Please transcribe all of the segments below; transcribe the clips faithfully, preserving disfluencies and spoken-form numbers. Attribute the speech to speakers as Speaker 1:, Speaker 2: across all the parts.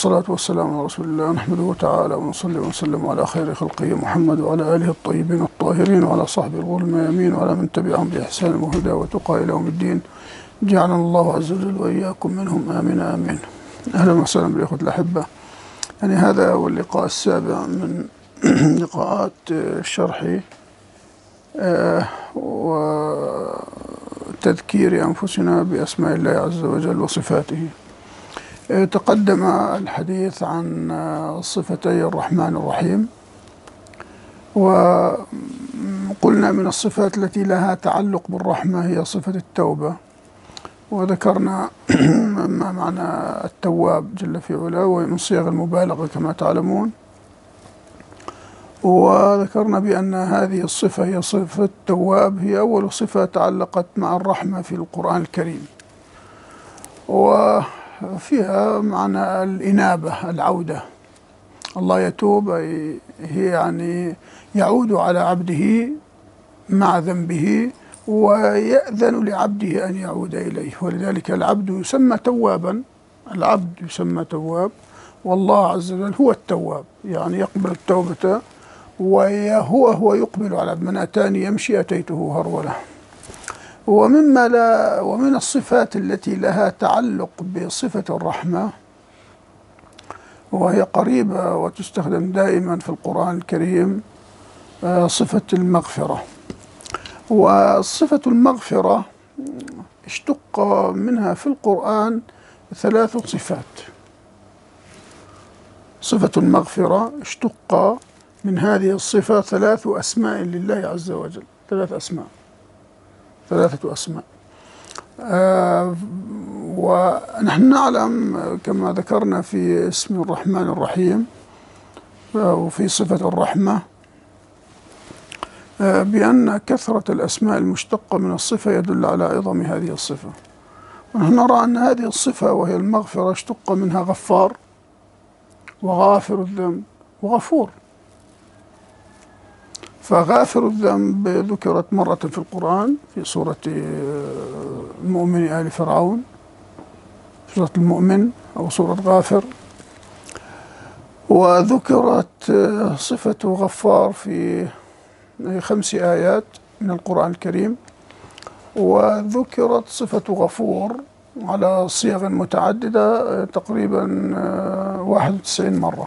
Speaker 1: والصلاة والسلام على رسول الله، نحمده تعالى ونصلي ونسلم على خير خلقه محمد وعلى آله الطيبين الطاهرين وعلى صحبه الغر الميامين وعلى من تبعهم بإحسان وهدى وتقى إلى يوم الدين. جعلنا الله عز وجل وإياكم منهم، آمين آمين. أهلا وسهلا بالإخوة الأحبة. يعني هذا هو اللقاء السابع من لقاءات شرحي وتذكير أنفسنا بأسماء الله عز وجل وصفاته. تقدم الحديث عن صفتي الرحمن الرحيم، وقلنا من الصفات التي لها تعلق بالرحمة هي صفة التوبة، وذكرنا ما معنى التواب جل في علاه، وهي من صيغ المبالغة كما تعلمون. وذكرنا بأن هذه الصفة هي صفة التواب، هي أول صفة تعلقت مع الرحمة في القرآن الكريم، وفيها معنى الإنابة، العودة. الله يتوب هي يعني يعود على عبده مع ذنبه ويأذن لعبده أن يعود إليه، ولذلك العبد يسمى توابا، العبد يسمى تواب، والله عز وجل هو التواب، يعني يقبل التوبة وهو هو يقبل على من أتاني يمشي أتيته هرولة. ومما لا ومن الصفات التي لها تعلق بصفة الرحمة، وهي قريبة وتستخدم دائما في القرآن الكريم، صفة المغفرة. وصفة المغفرة اشتق منها في القرآن ثلاث صفات. صفة المغفرة اشتق من هذه الصفة ثلاث أسماء لله عز وجل، ثلاث أسماء ثلاثة أسماء آه ونحن نعلم كما ذكرنا في اسم الرحمن الرحيم وفي صفة الرحمة آه بأن كثرة الأسماء المشتقة من الصفة يدل على عظم هذه الصفة. ونحن نرى أن هذه الصفة وهي المغفرة اشتق منها غفار وغافر الذنب وغفور. فغافر الذنب ذكرت مرة في القرآن في سورة المؤمن آل فرعون، سورة المؤمن أو سورة غافر، وذكرت صفة غفار في خمس آيات من القرآن الكريم، وذكرت صفة غفور على صيغ متعددة تقريبا واحد وتسعين مرة.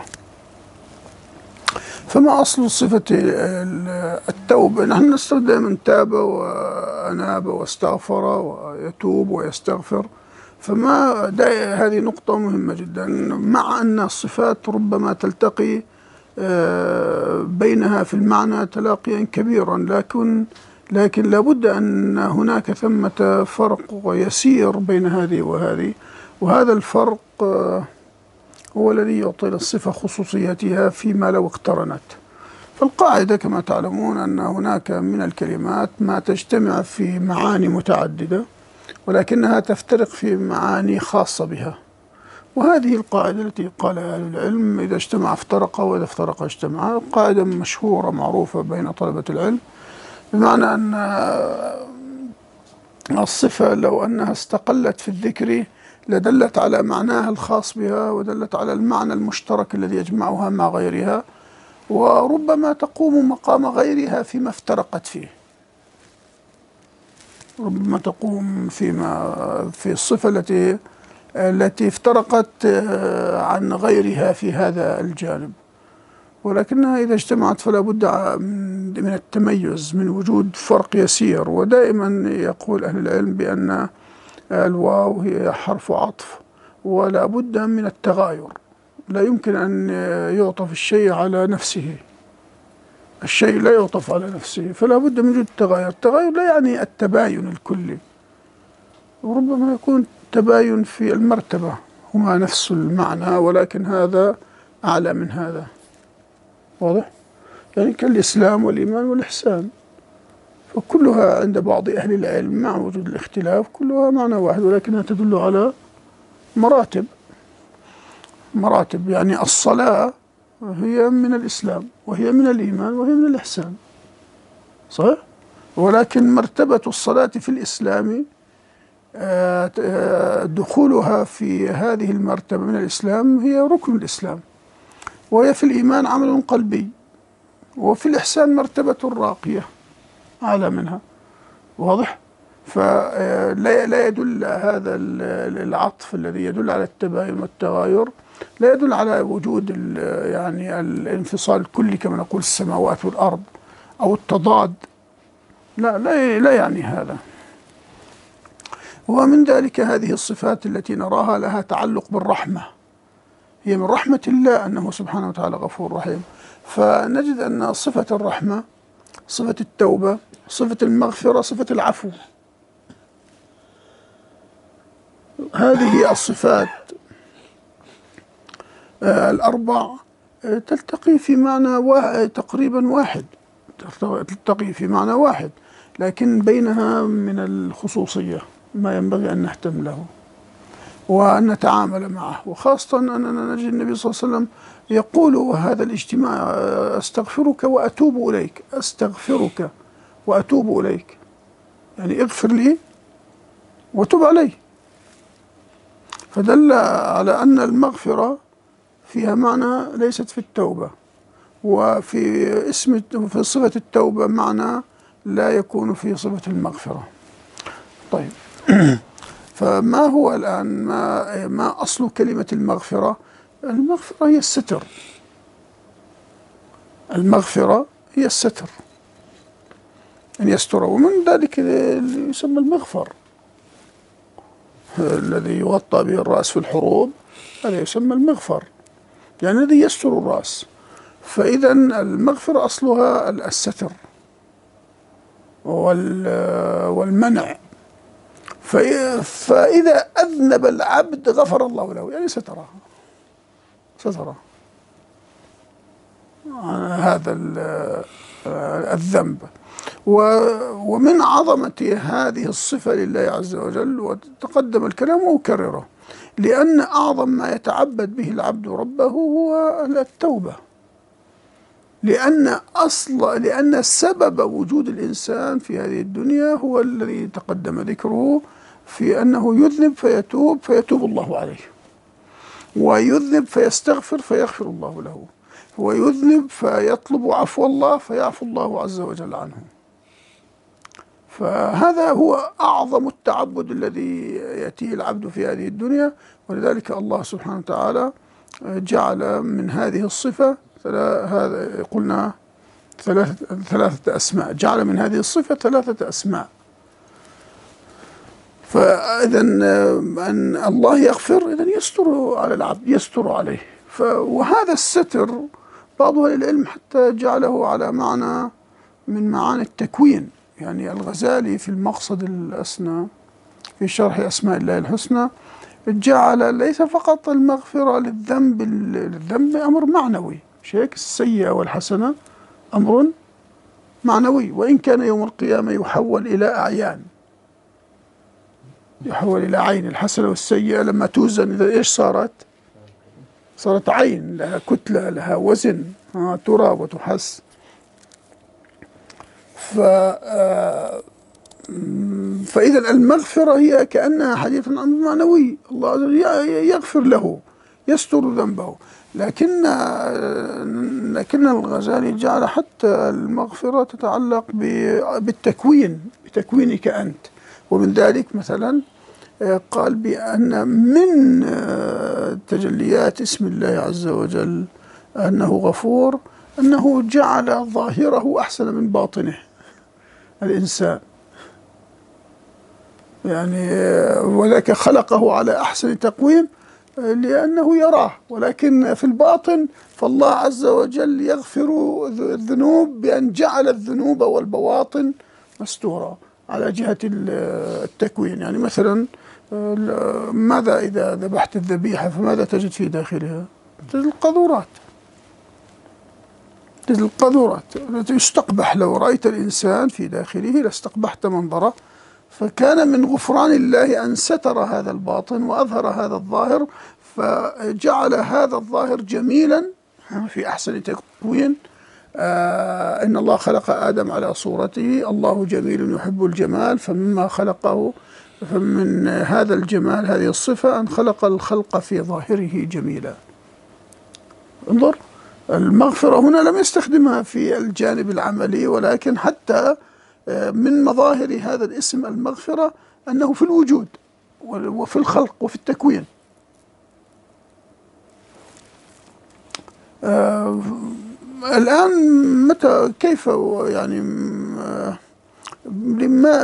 Speaker 1: فما أصل صفة التوبة؟ نحن نستخدم تاب وأناب واستغفر ويتوب ويستغفر، فما هذه نقطة مهمة جدا، مع أن الصفات ربما تلتقي بينها في المعنى تلاقيا كبيرا، لكن لكن لابد أن هناك ثمة فرق يسير بين هذه وهذه، وهذا الفرق هو الذي يعطي للصفة خصوصيتها فيما لو اقترنت. فالقاعدة كما تعلمون أن هناك من الكلمات ما تجتمع في معاني متعددة ولكنها تفترق في معاني خاصة بها، وهذه القاعدة التي قالها أهل العلم: إذا اجتمع افترق وإذا افترق اجتمع. قاعدة مشهورة معروفة بين طلبة العلم، بمعنى أن الصفة لو أنها استقلت في الذكر لدلت على معناها الخاص بها ودلت على المعنى المشترك الذي يجمعها مع غيرها، وربما تقوم مقام غيرها فيما افترقت فيه. ربما تقوم فيما في الصفة التي التي افترقت عن غيرها في هذا الجانب، ولكنها إذا اجتمعت فلا بد من التميز، من وجود فرق يسير. ودائما يقول أهل العلم بأن الواو هي حرف عطف ولا بد من التغاير، لا يمكن أن يعطف الشيء على نفسه، الشيء لا يعطف على نفسه، فلا بد من وجود التغاير. التغاير لا يعني التباين الكلي، وربما يكون تباين في المرتبة، هما نفس المعنى ولكن هذا أعلى من هذا، واضح؟ يعني كالإسلام والإيمان والإحسان، فكلها عند بعض أهل العلم مع وجود الاختلاف كلها معنى واحد، ولكنها تدل على مراتب مراتب يعني الصلاة هي من الإسلام وهي من الإيمان وهي من الإحسان، صحيح؟ ولكن مرتبة الصلاة في الإسلام دخولها في هذه المرتبة من الإسلام هي ركن الإسلام، وهي في الإيمان عمل قلبي، وفي الإحسان مرتبة راقية أعلى منها. واضح؟ فلا لا يدل هذا العطف الذي يدل على التباين والتغاير لا يدل على وجود يعني الانفصال الكلي كما نقول السماوات والأرض أو التضاد، لا لا لا يعني هذا. ومن ذلك هذه الصفات التي نراها لها تعلق بالرحمة، هي من رحمة الله أنه سبحانه وتعالى غفور رحيم. فنجد أن صفة الرحمة، صفة التوبة، صفة المغفرة، صفة العفو، هذه الصفات الأربع تلتقي في معنى واحد تقريبا واحد تلتقي في معنى واحد، لكن بينها من الخصوصية ما ينبغي أن نهتم له وأن نتعامل معه. وخاصة أننا نجد النبي صلى الله عليه وسلم يقول هذا الاجتماع: أستغفرك وأتوب إليك، أستغفرك وأتوب إليك، يعني اغفر لي وتوب علي. فدل على أن المغفرة فيها معنى ليست في التوبة، وفي اسم في صفة التوبة معنى لا يكون في صفة المغفرة. طيب فما هو الآن ما, ما أصل كلمة المغفرة؟ المغفرة هي الستر، المغفرة هي الستر، أن يستر، ومن ذلك يسمى المغفر الذي يغطى به الرأس في الحروب، هذا يسمى المغفر، يعني الذي يستر الرأس. فإذا المغفرة أصلها الستر والمنع. فإذا أذنب العبد غفر الله له، يعني ستره ستره هذا الذنب. ومن عظمة هذه الصفة لله عز وجل، وتقدم الكلام وأكرره، لأن أعظم ما يتعبد به العبد ربه هو التوبة، لأن أصل لأن سبب وجود الإنسان في هذه الدنيا هو الذي تقدم ذكره في أنه يذنب فيتوب فيتوب الله عليه، ويذنب فيستغفر فيغفر الله له، ويذنب فيطلب عفو الله فيعفو الله عز وجل عنه. فهذا هو أعظم التعبد الذي يأتيه العبد في هذه الدنيا. ولذلك الله سبحانه وتعالى جعل من هذه الصفة هذا قلنا ثلاثة, ثلاثة أسماء، جعل من هذه الصفة ثلاثة أسماء. فإذا أن الله يغفر إذن يستر على العبد، يستر عليه. وهذا الستر بعض أهل العلم حتى جعله على معنى من معاني التكوين. يعني الغزالي في المقصد الأسنى في شرح أسماء الله الحسنى جعل ليس فقط المغفرة للذنب، الذنب أمر معنوي، شيء السيئة والحسنة أمر معنوي، وإن كان يوم القيامة يحول إلى أعيان، يحول إلى عين. الحسنة والسيئة لما توزن إذا إيش صارت؟ صارت عين، لها كتلة، لها وزن، ترى وتحس. ف فإذا المغفرة هي كأنها حديث عن معنوي، الله عز وجل يغفر له، يستر ذنبه. لكن لكن الغزالي جعل حتى المغفرة تتعلق بالتكوين، بتكوينك أنت. ومن ذلك مثلا قال بأن من تجليات اسم الله عز وجل أنه غفور أنه جعل ظاهره أحسن من باطنه الإنسان، يعني ولكن خلقه على أحسن تقويم لأنه يراه، ولكن في الباطن فالله عز وجل يغفر الذنوب بأن جعل الذنوب والبواطن مستورة على جهة التكوين. يعني مثلا ماذا إذا ذبحت الذبيحة فماذا تجد في داخلها؟ تجد القذورات، تجد القذورات التي يستقبح. لو رأيت الإنسان في داخله لاستقبحت منظره. فكان من غفران الله أن ستر هذا الباطن وأظهر هذا الظاهر، فجعل هذا الظاهر جميلا في أحسن تكوين. آه إن الله خلق آدم على صورته، الله جميل يحب الجمال، فمما خلقه فمن هذا الجمال هذه الصفة أن خلق الخلق في ظاهره جميلا. انظر، المغفرة هنا لم يستخدمها في الجانب العملي، ولكن حتى من مظاهر هذا الاسم المغفرة أنه في الوجود وفي الخلق وفي التكوين. آه الآن متى كيف يعني آه لما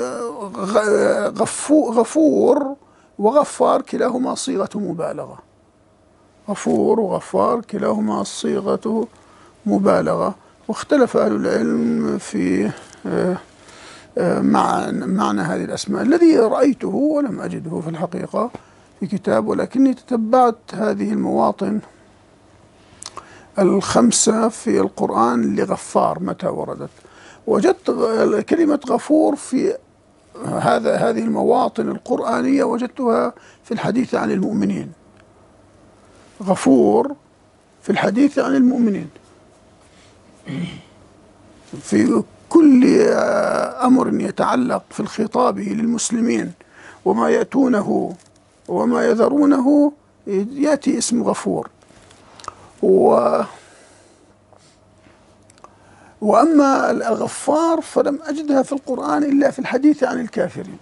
Speaker 1: غفور وغفار كلاهما صيغة مبالغة. غفور وغفار كلاهما صيغة مبالغة. واختلف أهل العلم في معنى هذه الأسماء. الذي رأيته ولم أجده في الحقيقة في كتاب، ولكني تتبعت هذه المواطن الخمسة في القرآن لغفار متى وردت. وجدت كلمة غفور في هذا هذه المواطن القرآنية وجدتها في الحديث عن المؤمنين. غفور في الحديث عن المؤمنين، في كل أمر يتعلق في الخطاب للمسلمين وما يأتونه وما يذرونه يأتي اسم غفور. و وأما الغفار فلم أجدها في القرآن إلا في الحديث عن الكافرين.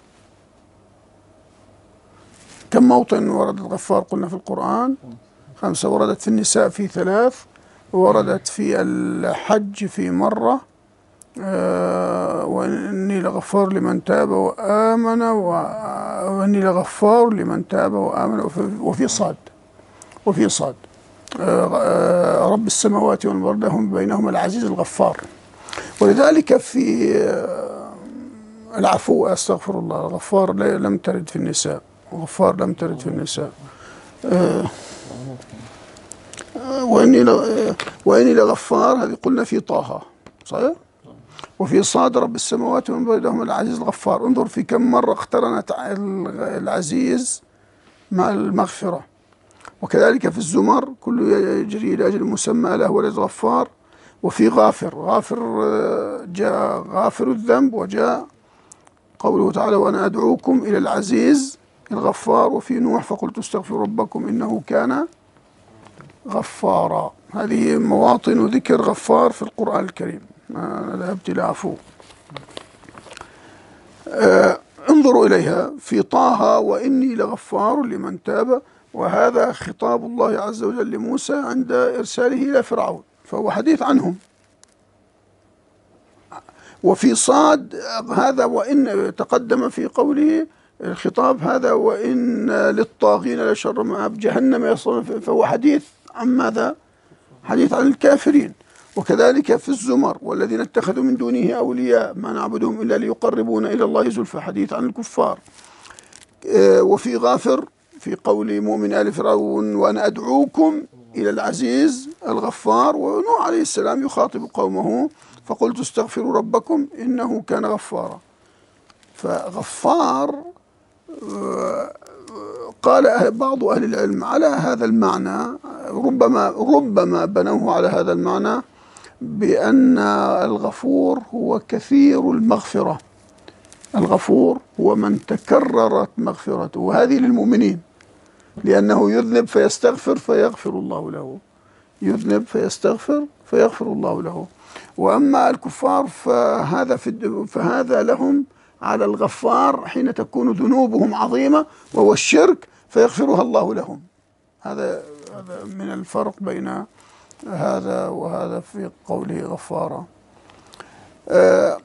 Speaker 1: كم موطن ورد الغفار قلنا في القرآن؟ خمسة. وردت في النساء في ثلاث، وردت في الحج في مرة، آه وإني لغفار لمن تاب وآمن، وإني لغفار لمن تاب وآمن، وفي صاد وفي صاد آه رب السماوات والأرض هم بينهما العزيز الغفار. ولذلك في آه العفو أستغفر الله، غفار لم ترد في النساء، وغفار لم ترد في النساء. آه وإني وإني لغفار هذه قلنا في طه صحيح؟ وفي صاد رب السماوات ومن بينهما العزيز الغفار. انظر في كم مرة اقترنت العزيز مع المغفرة. وكذلك في الزمر كل يجري إلى أجل مسمى له ولد غفار. وفي غافر، غافر جاء غافر الذنب، وجاء قوله تعالى وأنا أدعوكم إلى العزيز الغفار. وفي نوح فقلت استغفروا ربكم إنه كان غفارا. هذه مواطن ذكر غفار في القرآن الكريم. أنا ذهبت إلى عفو. آه انظروا إليها في طه وإني لغفار لمن تاب، وهذا خطاب الله عز وجل لموسى عند إرساله إلى فرعون، فهو حديث عنهم. وفي صاد هذا وإن تقدم في قوله الخطاب هذا وإن للطاغين لشر مآب جهنم يصلون، فهو حديث عن ماذا؟ حديث عن الكافرين. وكذلك في الزمر والذين اتخذوا من دونه أولياء ما نعبدهم إلا ليقربونا إلى الله زلفى، حديث عن الكفار. وفي غافر في قول مؤمن آل فرعون وأنا أدعوكم إلى العزيز الغفار. ونوح عليه السلام يخاطب قومه فقلت استغفروا ربكم إنه كان غفارا. فغفار قال بعض أهل العلم على هذا المعنى، ربما ربما بنوه على هذا المعنى بأن الغفور هو كثير المغفرة. الغفور هو من تكررت مغفرته، وهذه للمؤمنين لأنه يذنب فيستغفر فيغفر الله له، يذنب فيستغفر فيغفر الله له. وأما الكفار فهذا في فهذا لهم على الغفار حين تكون ذنوبهم عظيمة وهو الشرك فيغفرها الله لهم. هذا هذا من الفرق بين هذا وهذا في قوله غفارا. آه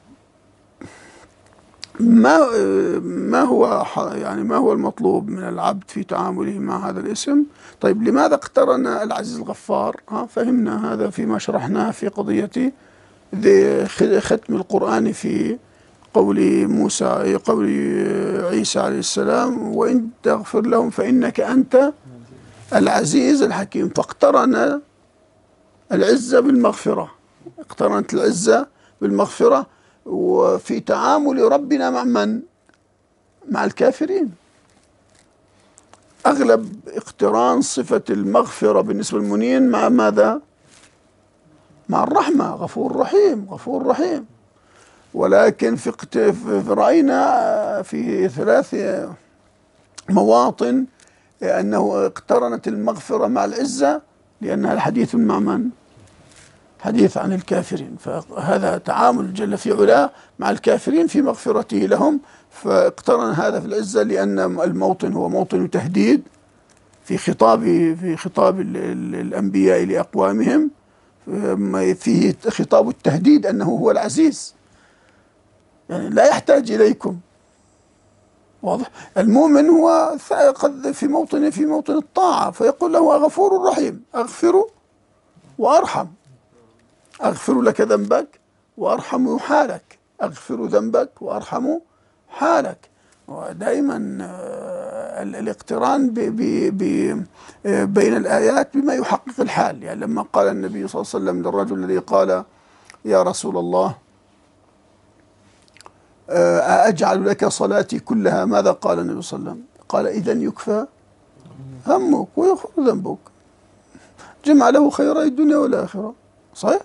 Speaker 1: ما ما هو يعني ما هو المطلوب من العبد في تعامله مع هذا الاسم؟ طيب لماذا اقترن العزيز الغفار؟ ها فهمنا هذا فيما شرحناه في قضية ختم القرآن في قول موسى قول عيسى عليه السلام وإن تغفر لهم فإنك أنت العزيز الحكيم. فاقترن العزة بالمغفرة، اقترنت العزة بالمغفرة. وفي تعامل ربنا مع من؟ مع الكافرين. أغلب اقتران صفة المغفرة بالنسبة للمؤمنين مع ماذا؟ مع الرحمة، غفور رحيم غفور رحيم. ولكن في رأينا في ثلاث مواطن أنه اقترنت المغفرة مع العزة، لأنها الحديث مع من؟ حديث عن الكافرين، فهذا تعامل جل في علاه مع الكافرين في مغفرته لهم، فاقترن هذا في العزة لأن الموطن هو موطن تهديد في خطاب في خطاب الأنبياء لأقوامهم، فيه خطاب التهديد أنه هو العزيز، يعني لا يحتاج إليكم. واضح؟ المؤمن هو قد في موطن في موطن الطاعة، فيقول له غفور رحيم، أغفر وأرحم، أغفر لك ذنبك وأرحم حالك، أغفر ذنبك وأرحم حالك. ودائما الاقتران بي بي بي بين الآيات بما يحقق الحال. يعني لما قال النبي صلى الله عليه وسلم للرجل الذي قال يا رسول الله أجعل لك صلاتي كلها، ماذا قال النبي صلى الله عليه وسلم؟ قال إذن يكفى همك ويغفر ذنبك، جمع له خيري الدنيا والآخرة. صحيح؟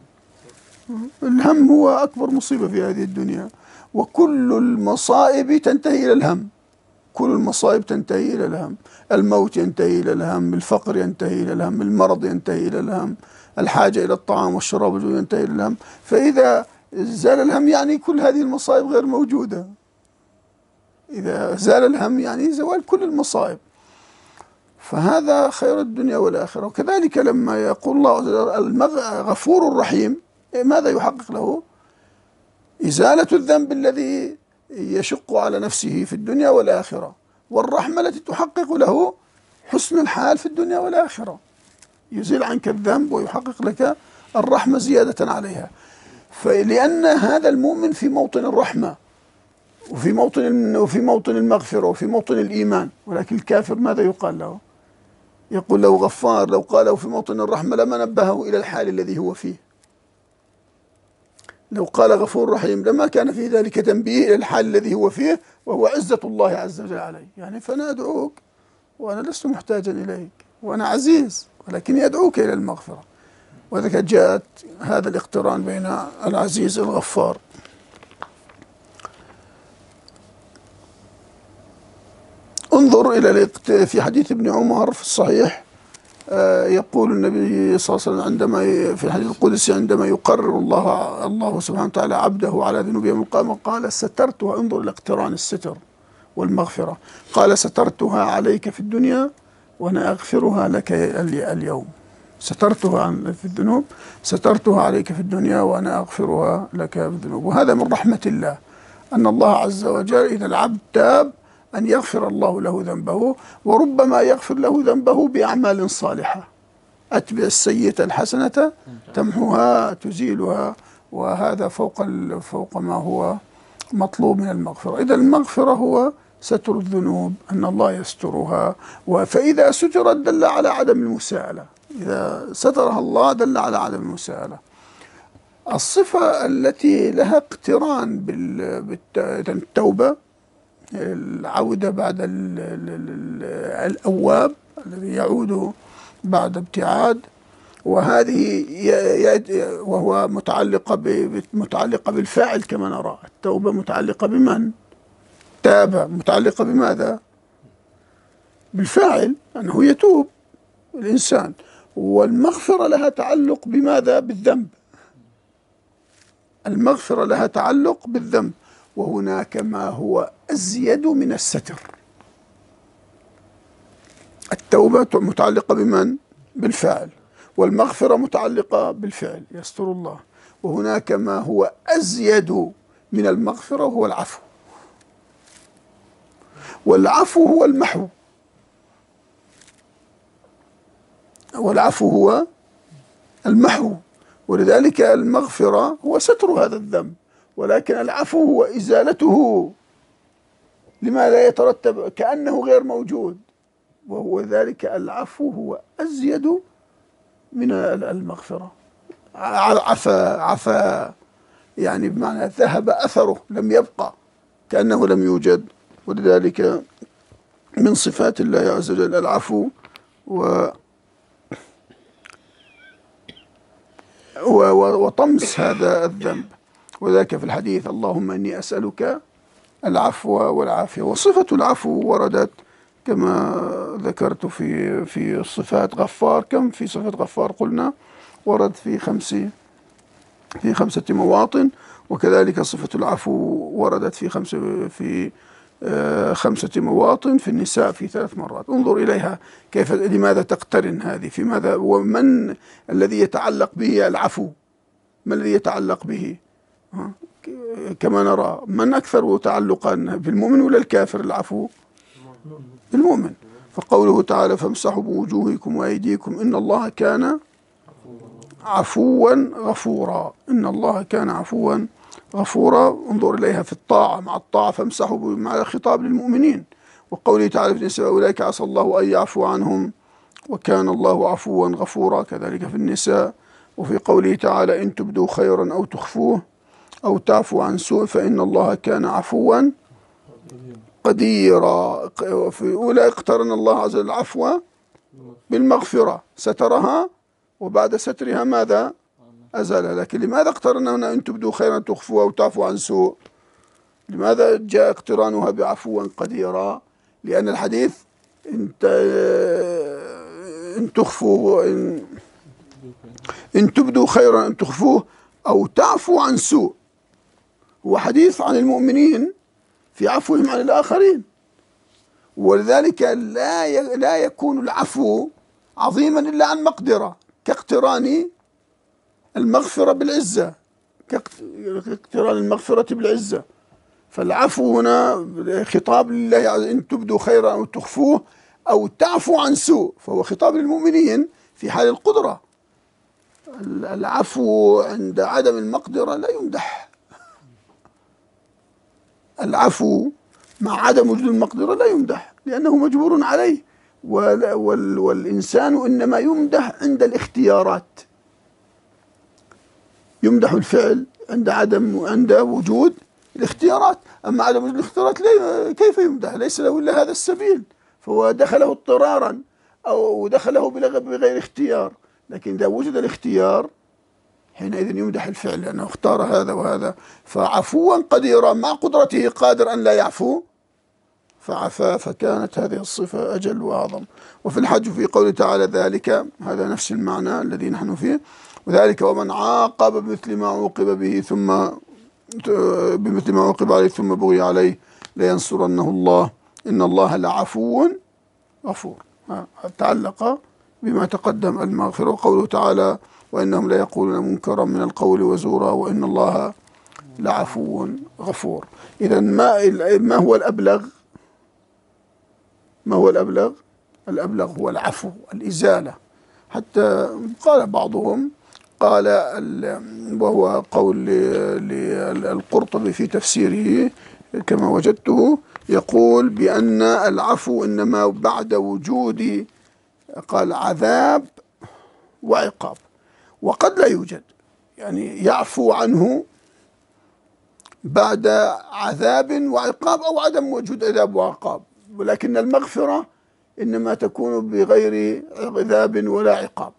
Speaker 1: الهم هو أكبر مصيبة في هذه الدنيا، وكل المصائب تنتهي إلى الهم، كل المصائب تنتهي إلى الهم، الموت ينتهي إلى الهم، الفقر ينتهي إلى الهم، المرض ينتهي إلى الهم، الحاجة إلى الطعام والشراب ينتهي إلى الهم. فإذا زال الهم يعني كل هذه المصائب غير موجودة، إذا زال الهم يعني زوال كل المصائب، فهذا خير الدنيا والآخرة. وكذلك لما يقول الله غفور رحيم، ماذا يحقق له؟ إزالة الذنب الذي يشق على نفسه في الدنيا والآخرة، والرحمة التي تحقق له حسن الحال في الدنيا والآخرة، يزيل عنك الذنب ويحقق لك الرحمة زيادة عليها. فلأن هذا المؤمن في موطن الرحمة، وفي موطن وفي موطن المغفرة، وفي موطن الإيمان. ولكن الكافر ماذا يقال له؟ يقول له غفار، لو قاله في موطن الرحمة لما نبهه إلى الحال الذي هو فيه. لو قال غفور رحيم لما كان في ذلك تنبيه إلى الحال الذي هو فيه، وهو عزة الله عز وجل عليه. يعني فأنا أدعوك وأنا لست محتاجا إليك وأنا عزيز، ولكن أدعوك إلى المغفرة. وذلك جاءت هذا الاقتران بين العزيز الغفار. انظر إلى في حديث ابن عمر في الصحيح، يقول النبي صلى الله عليه وسلم عندما في الحديث القدسي عندما يقرر الله الله سبحانه وتعالى عبده على ذنوب يوم القيامة قال سترتها. انظر إلى اقتران الستر والمغفرة، قال سترتها عليك في الدنيا وأنا أغفرها لك اليوم. سترتها في الذنوب، سترتها عليك في الدنيا وأنا أغفرها لك في الذنوب. وهذا من رحمة الله أن الله عز وجل إذا العبد تاب أن يغفر الله له ذنبه، وربما يغفر له ذنبه بأعمال صالحة. أتبع السيئة الحسنة تمحوها تزيلها، وهذا فوق فوق ما هو مطلوب من المغفرة. إذا المغفرة هو ستر الذنوب، أن الله يسترها، فإذا سترت دل على عدم المساءلة، إذا سترها الله دل على عدم المساءلة. الصفة التي لها اقتران بالتوبة، العودة بعد الأواب الذي يعود بعد ابتعاد، وهذه وهو متعلقة متعلقة بالفاعل كما نرى. التوبة متعلقة بمن؟ تاب، متعلقة بماذا؟ بالفاعل، أنه يتوب الإنسان. والمغفرة لها تعلق بماذا؟ بالذنب. المغفرة لها تعلق بالذنب، وهناك ما هو أزيد من الستر. التوبة متعلقة بمن؟ بالفاعل، والمغفرة متعلقة بالفعل يستر الله. وهناك ما هو أزيد من المغفرة وهو العفو، والعفو هو المحو، والعفو هو المحو. ولذلك المغفرة هو ستر هذا الذنب، ولكن العفو هو إزالته لما لا يترتب كأنه غير موجود، وهو ذلك العفو هو أزيد من المغفرة. عفا عفا يعني بمعنى ذهب أثره، لم يبقى، كأنه لم يوجد. ولذلك من صفات الله عز وجل العفو و وطمس هذا الذنب. وذاك في الحديث اللهم إني أسألك العفو والعافية. وصفة العفو وردت كما ذكرت في في الصفات غفار. كم في صفة غفار قلنا؟ ورد في خمس في خمسة مواطن، وكذلك صفة العفو وردت في خمس في آه خمسة مواطن. في النساء في ثلاث مرات. انظر إليها كيف، لماذا تقترن هذه، في ماذا، ومن الذي يتعلق به العفو، ما الذي يتعلق به؟ كما نرى من أكثر تعلقا بالمؤمن ولا الكافر العفو؟ المؤمن. فقوله تعالى فامسحوا بوجوهكم وأيديكم إن الله كان عفوا غفورا. إن الله كان عفوا غفورا. انظر إليها في الطاعة، مع الطاعة فامسحوا مع خطاب للمؤمنين. وقوله تعالى في النساء أولئك عسى الله أن يعفو عنهم وكان الله عفوا غفورا، كذلك في النساء. وفي قوله تعالى إن تبدوا خيرا أو تخفوه أو تعفو عن سوء فإن الله كان عفوا قديرا. في أولى اقترن الله عز وجل العفو بالمغفرة، سترها وبعد سترها ماذا؟ أزالها. لكن لماذا اقترن هنا إن تبدوا خيرا تخفوه أو تعفو عن سوء؟ لماذا جاء اقترانها بعفوا قديرا؟ لأن الحديث إن إن تخفوا إن, إن تبدوا خيرا أن تخفوه أو تعفو عن سوء، هو حديث عن المؤمنين في عفوهم عن الآخرين. ولذلك لا لا يكون العفو عظيما إلا عن مقدرة، كاقتران المغفرة بالعزة، كاقتران المغفرة بالعزة. فالعفو هنا خطاب لله إن تبدوا خيرا أو تخفوه أو تعفو عن سوء، فهو خطاب للمؤمنين في حال القدرة. العفو عند عدم المقدرة لا يمدح. العفو مع عدم وجود المقدرة لا يمدح لأنه مجبور عليه. والإنسان إنما يمدح عند الاختيارات، يمدح الفعل عند عدم عند وجود الاختيارات. أما عدم وجود الاختيارات كيف يمدح؟ ليس له إلا هذا السبيل، فهو دخله اضطرارا أو دخله بغير اختيار. لكن إذا وجد الاختيار حينئذ يمدح الفعل لأنه اختار هذا وهذا. فعفوا قديرا مع قدرته قادر أن لا يعفو فعفا، فكانت هذه الصفة أجل وأعظم. وفي الحج في قوله تعالى ذلك، هذا نفس المعنى الذي نحن فيه، وذلك ومن عاقب بمثل ما عوقب به ثم بمثل ما عوقب عليه ثم بغي عليه لينصرنه الله إن الله لعفو غفور. تعلق بما تقدم المغفرة. وقوله تعالى وإنهم ليقولون منكرا من القول وزورا وإن الله لعفو غفور. إذا ما ما هو الأبلغ؟ ما هو الأبلغ؟ الأبلغ هو العفو، الإزالة. حتى قال بعضهم، قال وهو قول للقرطبي في تفسيره كما وجدته، يقول بأن العفو إنما بعد وجود، قال عذاب وعقاب، وقد لا يوجد، يعني يعفو عنه بعد عذاب وعقاب أو عدم وجود عذاب وعقاب. ولكن المغفرة إنما تكون بغير عذاب ولا عقاب.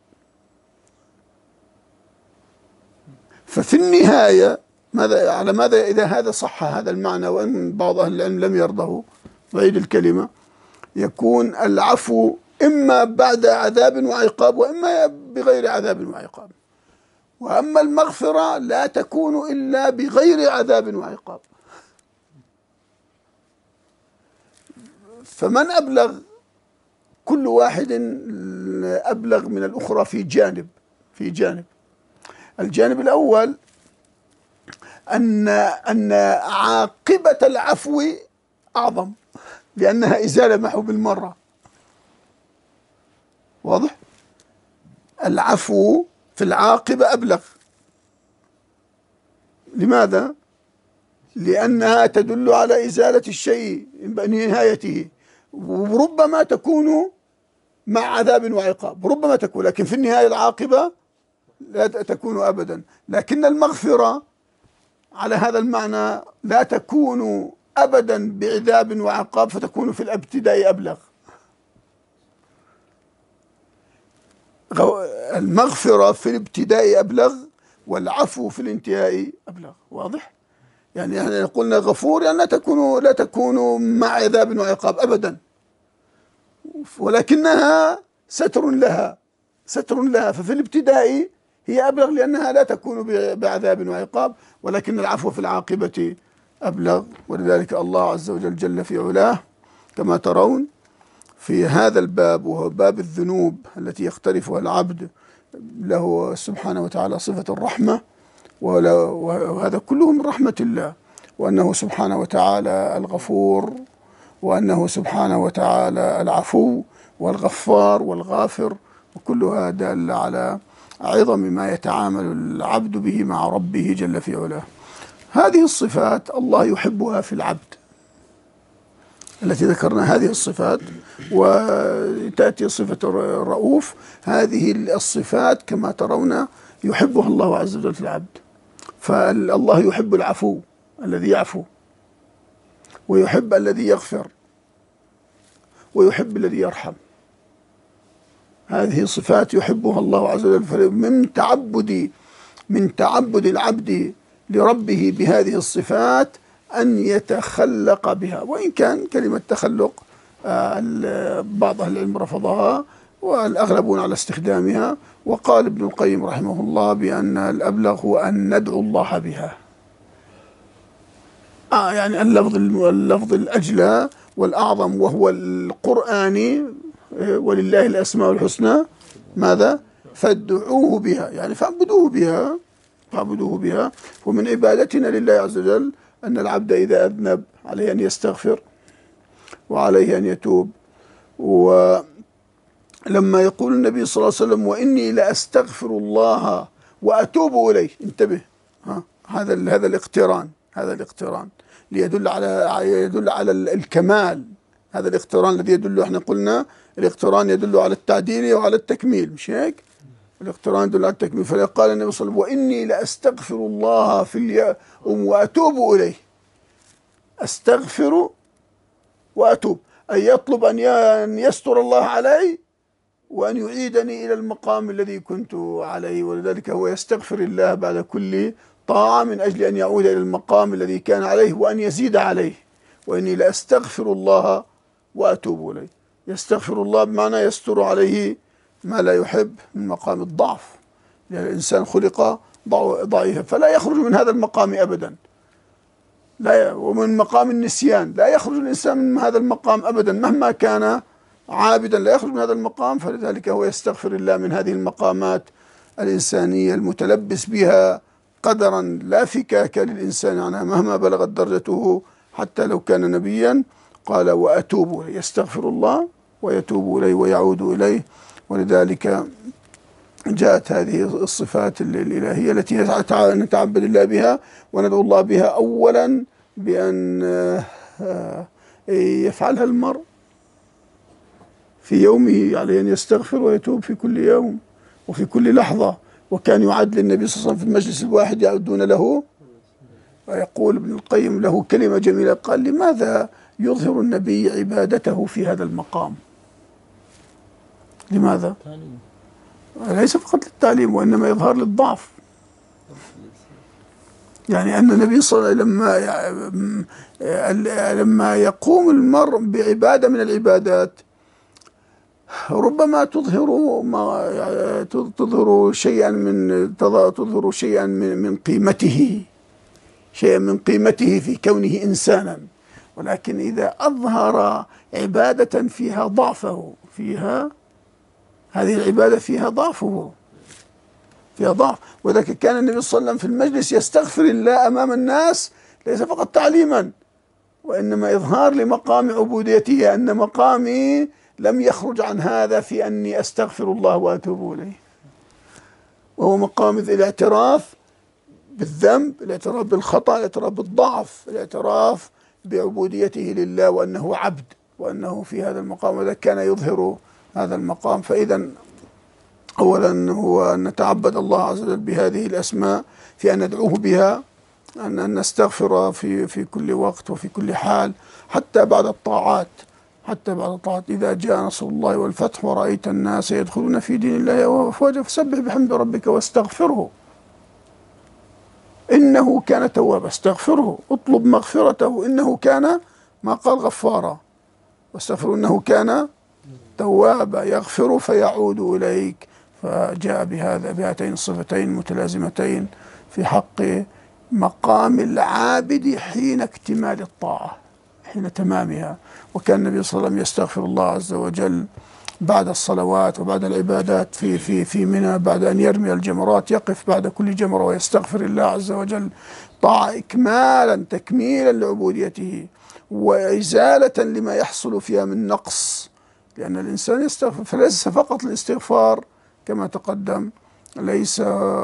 Speaker 1: ففي النهاية ماذا على ماذا إذا هذا صح هذا المعنى، وأن بعض أهل العلم لم يرضه بعيد الكلمة، يكون العفو إما بعد عذاب وعقاب وإما بغير عذاب وعقاب. وأما المغفرة لا تكون إلا بغير عذاب وعقاب. فمن أبلغ؟ كل واحد أبلغ من الأخرى في جانب في جانب الجانب الأول أن أن عاقبة العفو أعظم لأنها إزالة محو بالمرة. واضح؟ العفو في العاقبة أبلغ. لماذا؟ لأنها تدل على إزالة الشيء بنهايته، وربما تكون مع عذاب وعقاب، ربما تكون، لكن في النهاية العاقبة لا تكون أبدا. لكن المغفرة على هذا المعنى لا تكون أبدا بعذاب وعقاب، فتكون في الابتداء أبلغ. المغفرة في الابتداء أبلغ، والعفو في الانتهاء أبلغ. واضح؟ يعني احنا قلنا غفور يعني لا تكون لا تكون مع عذاب وعقاب أبدا، ولكنها ستر لها ستر لها ففي الابتداء هي أبلغ لأنها لا تكون بعذاب وعقاب، ولكن العفو في العاقبة أبلغ. ولذلك الله عز وجل جل في علاه كما ترون في هذا الباب، وهو باب الذنوب التي يقترفها العبد، له سبحانه وتعالى صفة الرحمة، وهذا كله من رحمة الله، وأنه سبحانه وتعالى الغفور، وأنه سبحانه وتعالى العفو والغفار والغافر، وكلها دالة على عظم ما يتعامل العبد به مع ربه جل في علاه. هذه الصفات الله يحبها في العبد التي ذكرنا، هذه الصفات، وتأتي صفة الرؤوف. هذه الصفات كما ترون يحبها الله عز وجل في العبد، فالله يحب العفو الذي يعفو، ويحب الذي يغفر، ويحب الذي يرحم. هذه صفات يحبها الله عز وجل. من تعبد من تعبد العبد لربه بهذه الصفات أن يتخلق بها، وإن كان كلمة تخلق بعض أهل العلم رفضها والأغلبون على استخدامها، وقال ابن القيم رحمه الله بأن الأبلغ هو أن ندعو الله بها. آه يعني اللفظ اللفظ الأجلى والأعظم وهو القرآني، ولله الأسماء الحسنى ماذا؟ فادعوه بها، يعني فاعبدوه بها فاعبدوه بها. ومن عبادتنا لله عز وجل أن العبد إذا أذنب عليه أن يستغفر وعليه أن يتوب. ولما يقول النبي صلى الله عليه وسلم وإني لأستغفر الله وأتوب إليه، انتبه، ها هذا هذا الاقتران هذا الاقتران ليدل على يدل على الكمال. هذا الاقتران الذي يدل، احنا قلنا الاقتران يدل على التعديل وعلى التكميل، مش هيك؟ الاقتران يدل على التكميل. فقال النبي صلى الله عليه وسلم وإني لأستغفر الله في اليوم وأتوب إليه. أستغفر وأتوب، أي يطلب أن يستر الله علي وأن يعيدني إلى المقام الذي كنت عليه. ولذلك هو يستغفر الله بعد كل طاعة من أجل أن يعود إلى المقام الذي كان عليه وأن يزيد عليه. وإني لأستغفر الله وأتوب إليه. يستغفر الله بمعنى يستر عليه ما لا يحب من مقام الضعف، لأن يعني الإنسان خلق ضعيفا فلا يخرج من هذا المقام أبدا، لا، ومن مقام النسيان لا يخرج الإنسان من هذا المقام أبدا مهما كان عابدا، لا يخرج من هذا المقام. فلذلك هو يستغفر الله من هذه المقامات الإنسانية المتلبس بها قدرا لا فكاك للإنسان عنها مهما بلغت درجته حتى لو كان نبيا. قال وأتوب إليه، يستغفر الله ويتوب إليه ويعود إليه. ولذلك جاءت هذه الصفات الإلهية التي نتعبد الله بها وندعو الله بها أولا بأن يفعلها المرء في يومه، عليه أن يستغفر ويتوب في كل يوم وفي كل لحظة. وكان يعد للنبي صلى الله عليه وسلم في المجلس الواحد يعدون له، ويقول ابن القيم له كلمة جميلة، قال لماذا يظهر النبي عبادته في هذا المقام؟ لماذا؟ ليس فقط للتعليم وإنما إظهار للضعف. يعني أن النبي صلى الله عليه وسلم لما لما يقوم المرء بعبادة من العبادات ربما تظهر ما تظهر شيئا من تظهر شيئا من من قيمته شيئا من قيمته في كونه إنسانا. ولكن إذا أظهر عبادة فيها ضعفه فيها هذه العبادة فيها ضعفه فيها ضعف. وذلك كان النبي صلى الله عليه وسلم في المجلس يستغفر الله أمام الناس ليس فقط تعليما وإنما إظهار لمقام عبوديته، أن مقامي لم يخرج عن هذا في أني أستغفر الله وأتوب إليه، وهو مقام الاعتراف بالذنب، الاعتراف بالخطأ، الاعتراف بالضعف، الاعتراف بعبوديته لله وأنه عبد وأنه في هذا المقام. وذلك كان يظهر هذا المقام. فإذا أولا هو أن نتعبد الله عز وجل بهذه الأسماء في أن ندعوه بها، أن نستغفر في في كل وقت وفي كل حال، حتى بعد الطاعات حتى بعد الطاعات إذا جاء نصر الله والفتح ورأيت الناس يدخلون في دين الله أفواجا فسبح بحمد ربك واستغفره. إنه كان توابا، استغفره، اطلب مغفرته، إنه كان، ما قال غفارا، واستغفره إنه كان توابا يغفر فيعود إليك. فجاء بهذا بهاتين الصفتين متلازمتين في حق مقام العابد حين اكتمال الطاعة، حين تمامها. وكان النبي صلى الله عليه وسلم يستغفر الله عز وجل بعد الصلوات وبعد العبادات في في في منى، بعد أن يرمي الجمرات يقف بعد كل جمرة ويستغفر الله عز وجل، طاعة إكمالا تكميلا لعبوديته وإزالة لما يحصل فيها من نقص، لأن الإنسان يستغفر. فليس فقط الاستغفار كما تقدم، ليس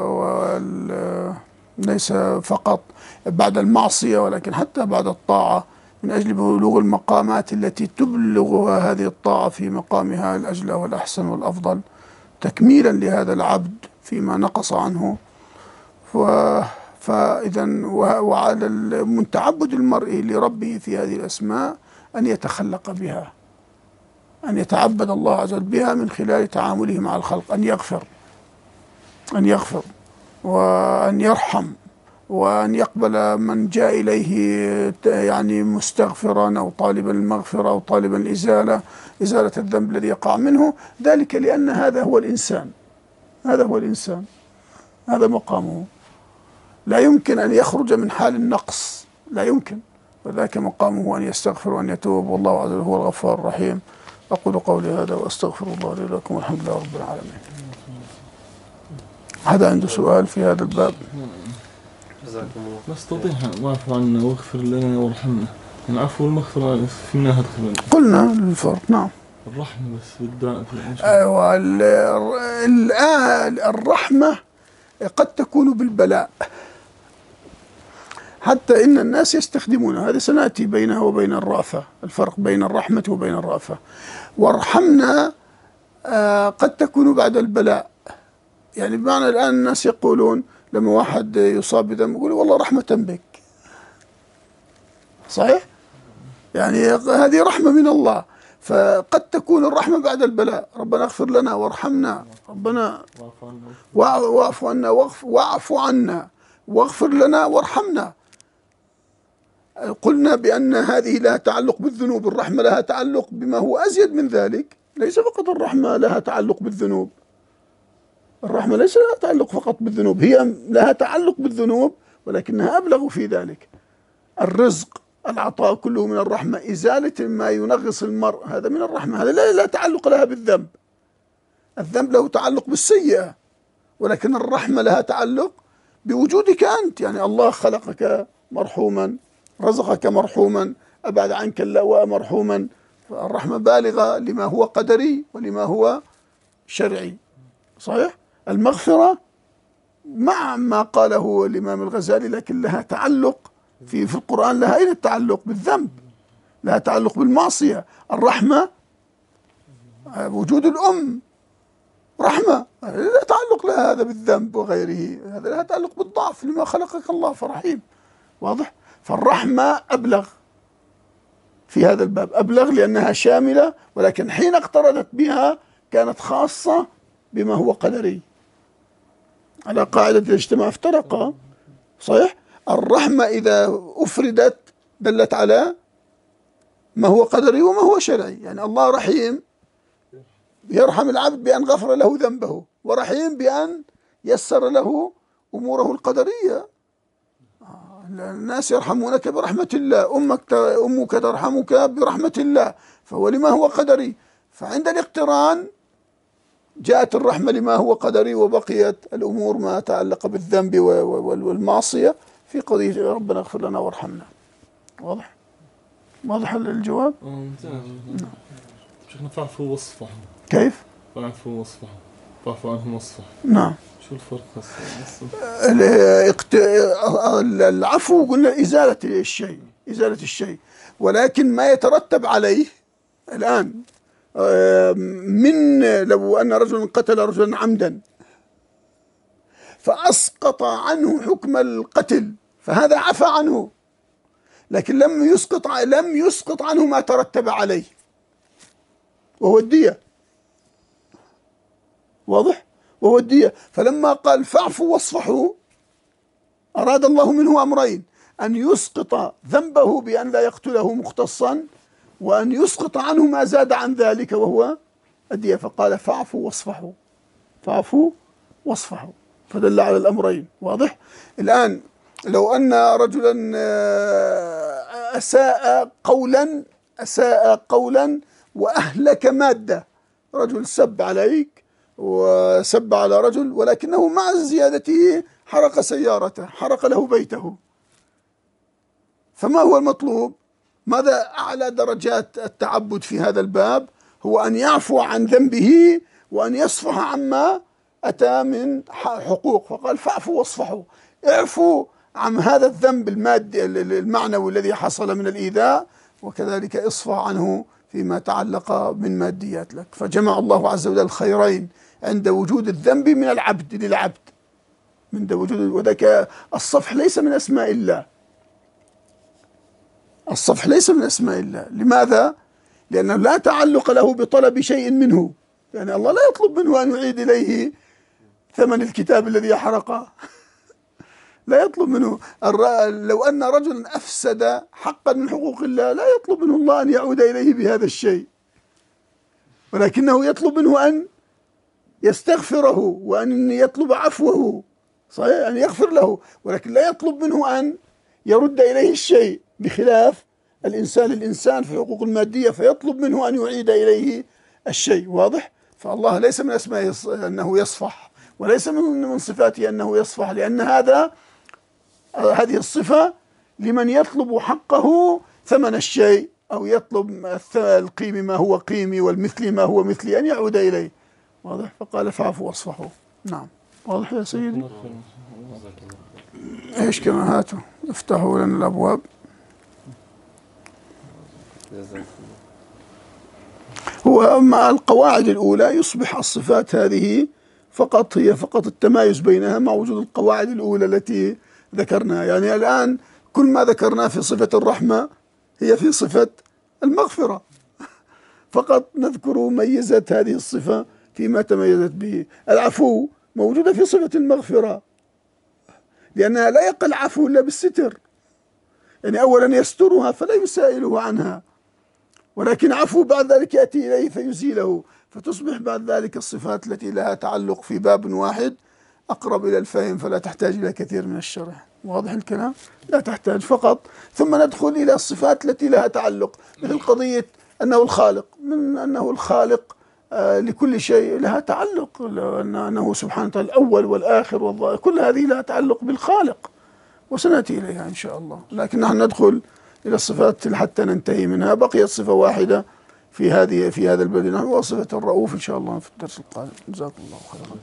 Speaker 1: ليس فقط بعد المعصية، ولكن حتى بعد الطاعة، من أجل بلوغ المقامات التي تبلغها هذه الطاعة في مقامها الأجلى والأحسن والأفضل، تكميلا لهذا العبد فيما نقص عنه. فإذا وعلى من تعبد المرء لربه في هذه الأسماء أن يتخلق بها، أن يتعبد الله عز وجل بها من خلال تعامله مع الخلق، أن يغفر أن يغفر وأن يرحم، وأن يقبل من جاء إليه يعني مستغفرا أو طالبا المغفرة أو طالبا الإزالة، إزالة الذنب الذي يقع منه. ذلك لأن هذا هو الإنسان، هذا هو الإنسان، هذا مقامه، لا يمكن أن يخرج من حال النقص، لا يمكن. وذاك مقامه أن يستغفر وأن يتوب، والله عز وجل هو الغفار الرحيم. أقول قولي هذا وأستغفر الله لي ولكم والحمد لله رب العالمين. هذا عنده سؤال في هذا الباب؟
Speaker 2: جزاكم الله. نستطيع واعف عنا واغفر لنا وارحمنا، العفو والمغفرة في منها تدخلون.
Speaker 1: قلنا الفرق، نعم.
Speaker 2: الرحمة بس بالدعاء في
Speaker 1: أيوة. الآن الرحمة قد تكون بالبلاء، حتى إن الناس يستخدمونها، هذا سنأتي بينها وبين الرأفة، الفرق بين الرحمة وبين الرأفة. وارحمنا قد تكون بعد البلاء، يعني بمعنى الآن الناس يقولون لما واحد يصاب بذنب يقول والله رحمة بك، صحيح؟ يعني هذه رحمة من الله. فقد تكون الرحمة بعد البلاء، ربنا اغفر لنا وارحمنا، ربنا واعف عنا واعف عنا واغفر لنا وارحمنا. قلنا بأن هذه لها تعلق بالذنوب، الرحمة لها تعلق بما هو أزيد من ذلك، ليس فقط الرحمة لها تعلق بالذنوب، الرحمة ليس لها تعلق فقط بالذنوب، هي لها تعلق بالذنوب ولكنها أبلغ في ذلك. الرزق، العطاء كله من الرحمة، إزالة ما ينغص المرء هذا من الرحمة، هذا لا, لا تعلق لها بالذنب. الذنب له تعلق بالسيئة، ولكن الرحمة لها تعلق بوجودك أنت، يعني الله خلقك مرحوما، رزقك مرحوما، أبعد عنك اللواء مرحوما. فالرحمة بالغة لما هو قدري ولما هو شرعي، صحيح؟ المغفرة مع ما قاله الإمام الغزالي، لكن لها تعلق في في القرآن، لها أين التعلق بالذنب، لها تعلق بالمعصية. الرحمة وجود الأم رحمة، لا تعلق لها هذا بالذنب وغيره، هذا لها تعلق بالضعف، لما خلقك الله فرحيم، واضح؟ فالرحمة أبلغ في هذا الباب، أبلغ لأنها شاملة، ولكن حين اقترنت بها كانت خاصة بما هو قدري، على قاعدة الاجتماع افترقا، صحيح؟ الرحمة إذا أفردت دلت على ما هو قدري وما هو شرعي، يعني الله رحيم يرحم العبد بأن غفر له ذنبه، ورحيم بأن يسر له أموره القدرية. الناس يرحمونك برحمة الله، أمك أمك ترحمك برحمة الله، فهو لما هو قدري. فعند الاقتران جاءت الرحمة لما هو قدري، وبقيت الأمور ما تعلق بالذنب والمعصية في قضية ربنا اغفر لنا وارحمنا. واضح؟ واضح الجواب؟
Speaker 2: نعم. شيخنا فاعفو وصفه.
Speaker 1: كيف؟
Speaker 2: فاعفو وصفه، فاعفو عنهم وصفه.
Speaker 1: نعم.
Speaker 2: شو الفرق؟
Speaker 1: العفو قلنا إزالة الشيء، إزالة الشيء، ولكن ما يترتب عليه الآن من لو أن رجلا قتل رجلا عمدا فأسقط عنه حكم القتل فهذا عفى عنه، لكن لم يسقط لم يسقط عنه ما ترتب عليه وهو الدية، واضح؟ وهو الدية. فلما قال فاعفوا واصفحوا أراد الله منه أمرين: أن يسقط ذنبه بأن لا يقتله مختصا، وأن يسقط عنه ما زاد عن ذلك وهو الدية، فقال فاعفوا واصفحوا، فاعفوا واصفحوا، فدل على الأمرين. واضح؟ الآن لو أن رجلا أساء قولا أساء قولا وأهلك مادة، رجل سب عليك وسب على رجل، ولكنه مع زيادته حرق سيارته، حرق له بيته، فما هو المطلوب؟ ماذا أعلى درجات التعبد في هذا الباب؟ هو أن يعفو عن ذنبه وأن يصفح عما أتى من حقوق، فقال فاعفوا واصفحوا، اعفوا عن هذا الذنب المادي المعنوي الذي حصل من الإيذاء، وكذلك اصفح عنه فيما تعلق من ماديات لك. فجمع الله عز وجل الخيرين عند وجود الذنب من العبد للعبد، من وجود، وذاك الصفح ليس من أسماء الله، الصفح ليس من أسماء الله. لماذا؟ لأنه لا تعلق له بطلب شيء منه، يعني الله لا يطلب منه أن يعيد إليه ثمن الكتاب الذي أحرقه لا يطلب منه. لو أن رجلا أفسد حقا من حقوق الله لا يطلب منه الله أن يعود إليه بهذا الشيء، ولكنه يطلب منه أن يستغفره وأن يطلب عفوه، صحيح، أن يغفر له، ولكن لا يطلب منه أن يرد إليه الشيء، بخلاف الإنسان الإنسان في حقوق المادية فيطلب منه أن يعيد إليه الشيء. واضح؟ فالله ليس من أسمائه أنه يصفح، وليس من صفاته أنه يصفح، لأن هذا هذه الصفة لمن يطلب حقه ثمن الشيء، أو يطلب القيم ما هو قيمي والمثل ما هو مثلي أن يعود إليه. واضح؟ فقال فاعفوا واصفحوا. نعم. واضح يا سيدي؟ ايش كما هاتوا افتحوا لنا الأبواب. هو أما القواعد الأولى يصبح الصفات هذه فقط هي فقط التمايز بينها مع وجود القواعد الأولى التي ذكرناها. يعني الآن كل ما ذكرناه في صفة الرحمة هي في صفة المغفرة، فقط نذكر ميزة هذه الصفة فيما تميزت به. العفو موجودة في صفة المغفرة، لأنها لا يقل عفو إلا بالستر، يعني أولا يسترها فلا يسائله عنها، ولكن عفو بعد ذلك يأتي إليه فيزيله، فتصبح بعد ذلك الصفات التي لها تعلق في باب واحد أقرب إلى الفهم، فلا تحتاج إلى كثير من الشرح. واضح الكلام؟ لا تحتاج فقط. ثم ندخل إلى الصفات التي لها تعلق، مثل قضية أنه الخالق، من أنه الخالق آه لكل شيء لها تعلق، أنه سبحانه وتعالى الأول والآخر والظاهر، كل هذه لها تعلق بالخالق، وسنأتي إليها إن شاء الله. لكن نحن ندخل إلى الصفات حتى ننتهي منها. بقيت صفة واحدة في هذه في هذا البلد، وهو صفة الرؤوف إن شاء الله في الدرس القادم. جزاكم الله خيرا.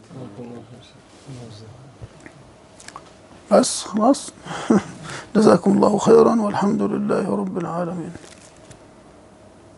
Speaker 1: بس خلاص. جزاكم الله خيرا، والحمد لله رب العالمين.